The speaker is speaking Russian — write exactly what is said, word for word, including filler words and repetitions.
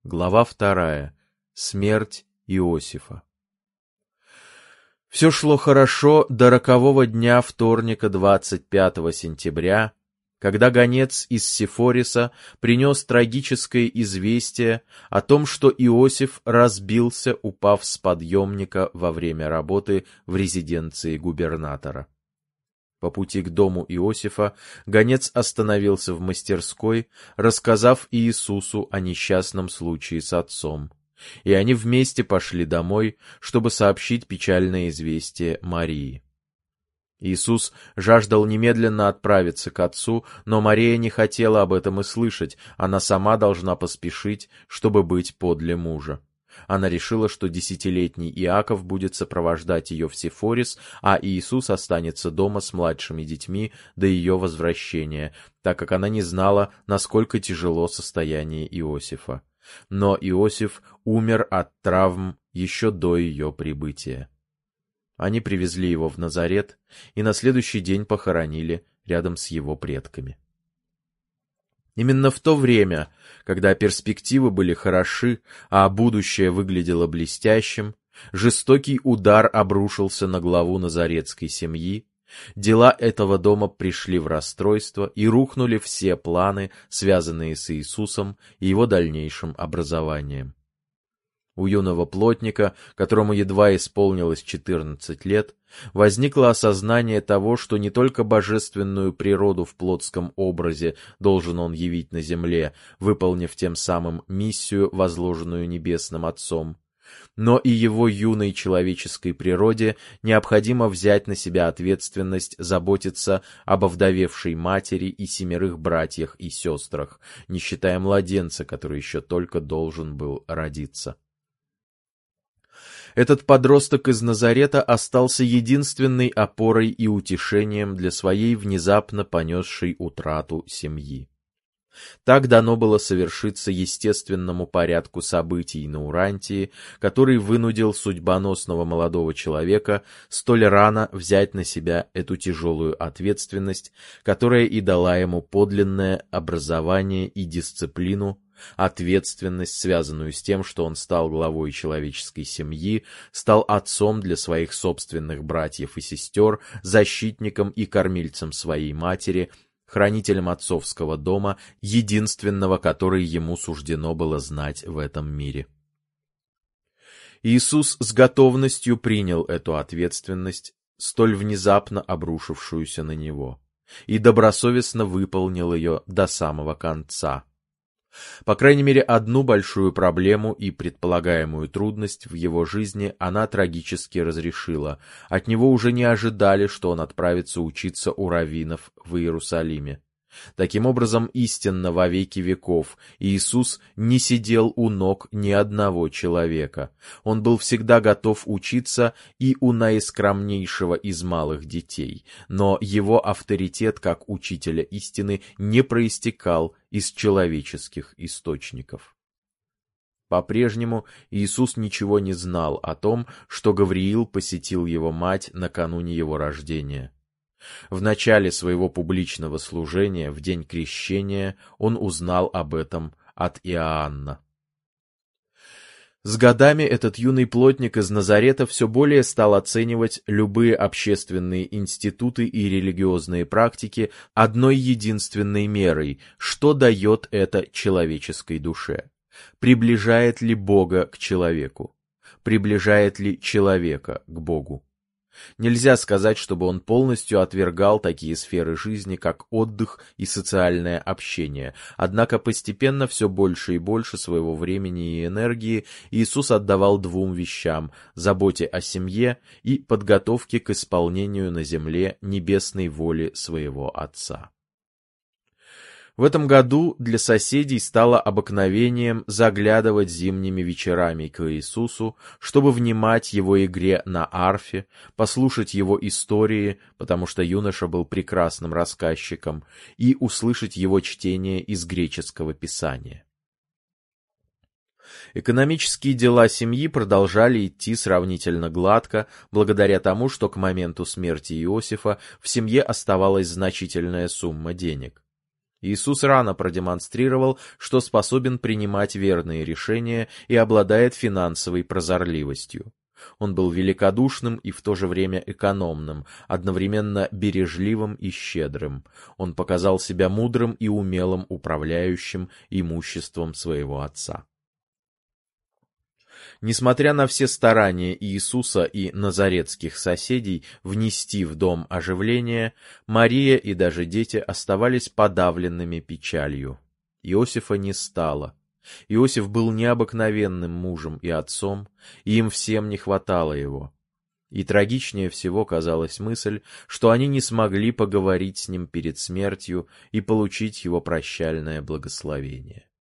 Глава вторая. Смерть Иосифа. Все шло хорошо до рокового дня вторника двадцать пятого сентября, когда гонец из Сефориса принес трагическое известие о том, что Иосиф разбился, упав с подъемника во время работы в резиденции губернатора. По пути к дому Иосифа гонец остановился в мастерской, рассказав Иисусу о несчастном случае с отцом, и они вместе пошли домой, чтобы сообщить печальное известие Марии. Иисус жаждал немедленно отправиться к отцу, но Мария не хотела об этом и слышать, она сама должна поспешить, чтобы быть подле мужа. Она решила, что десятилетний Иаков будет сопровождать ее в Сефорис, а Иисус останется дома с младшими детьми до ее возвращения, так как она не знала, насколько тяжело состояние Иосифа. Но Иосиф умер от травм еще до ее прибытия. Они привезли его в Назарет и на следующий день похоронили рядом с его предками. Именно в то время, когда перспективы были хороши, а будущее выглядело блестящим, жестокий удар обрушился на главу назаретской семьи, дела этого дома пришли в расстройство и рухнули все планы, связанные с Иисусом и его дальнейшим образованием. У юного плотника, которому едва исполнилось четырнадцать лет, возникло осознание того, что не только божественную природу в плотском образе должен он явить на земле, выполнив тем самым миссию, возложенную Небесным Отцом, но и его юной человеческой природе необходимо взять на себя ответственность заботиться об овдовевшей матери и семерых братьях и сестрах, не считая младенца, который еще только должен был родиться. Этот подросток из Назарета остался единственной опорой и утешением для своей внезапно понесшей утрату семьи. Так дано было совершиться естественному порядку событий на Урантии, который вынудил судьбоносного молодого человека столь рано взять на себя эту тяжелую ответственность, которая и дала ему подлинное образование и дисциплину, ответственность, связанную с тем, что он стал главой человеческой семьи, стал отцом для своих собственных братьев и сестер, защитником и кормильцем своей матери, хранителем отцовского дома, единственного, который ему суждено было знать в этом мире. Иисус с готовностью принял эту ответственность, столь внезапно обрушившуюся на него, и добросовестно выполнил ее до самого конца. По крайней мере, одну большую проблему и предполагаемую трудность в его жизни она трагически разрешила. От него уже не ожидали, что он отправится учиться у раввинов в Иерусалиме. Таким образом, истинно во веки веков Иисус не сидел у ног ни одного человека. Он был всегда готов учиться и у наискромнейшего из малых детей, но его авторитет как учителя истины не проистекал из человеческих источников. По-прежнему Иисус ничего не знал о том, что Гавриил посетил его мать накануне его рождения. В начале своего публичного служения, в день крещения, он узнал об этом от Иоанна. С годами этот юный плотник из Назарета все более стал оценивать любые общественные институты и религиозные практики одной единственной мерой: что дает это человеческой душе? Приближает ли Бога к человеку? Приближает ли человека к Богу? Нельзя сказать, чтобы он полностью отвергал такие сферы жизни, как отдых и социальное общение, однако постепенно все больше и больше своего времени и энергии Иисус отдавал двум вещам – заботе о семье и подготовке к исполнению на земле небесной воли своего Отца. В этом году для соседей стало обыкновением заглядывать зимними вечерами к Иисусу, чтобы внимать его игре на арфе, послушать его истории, потому что юноша был прекрасным рассказчиком, и услышать его чтение из греческого писания. Экономические дела семьи продолжали идти сравнительно гладко, благодаря тому, что к моменту смерти Иосифа в семье оставалась значительная сумма денег. Иисус рано продемонстрировал, что способен принимать верные решения и обладает финансовой прозорливостью. Он был великодушным и в то же время экономным, одновременно бережливым и щедрым. Он показал себя мудрым и умелым управляющим имуществом своего отца. Несмотря на все старания Иисуса и назаретских соседей внести в дом оживление, Мария и даже дети оставались подавленными печалью. Иосифа не стало. Иосиф был необыкновенным мужем и отцом, и им всем не хватало его. И трагичнее всего казалась мысль, что они не смогли поговорить с ним перед смертью и получить его прощальное благословение.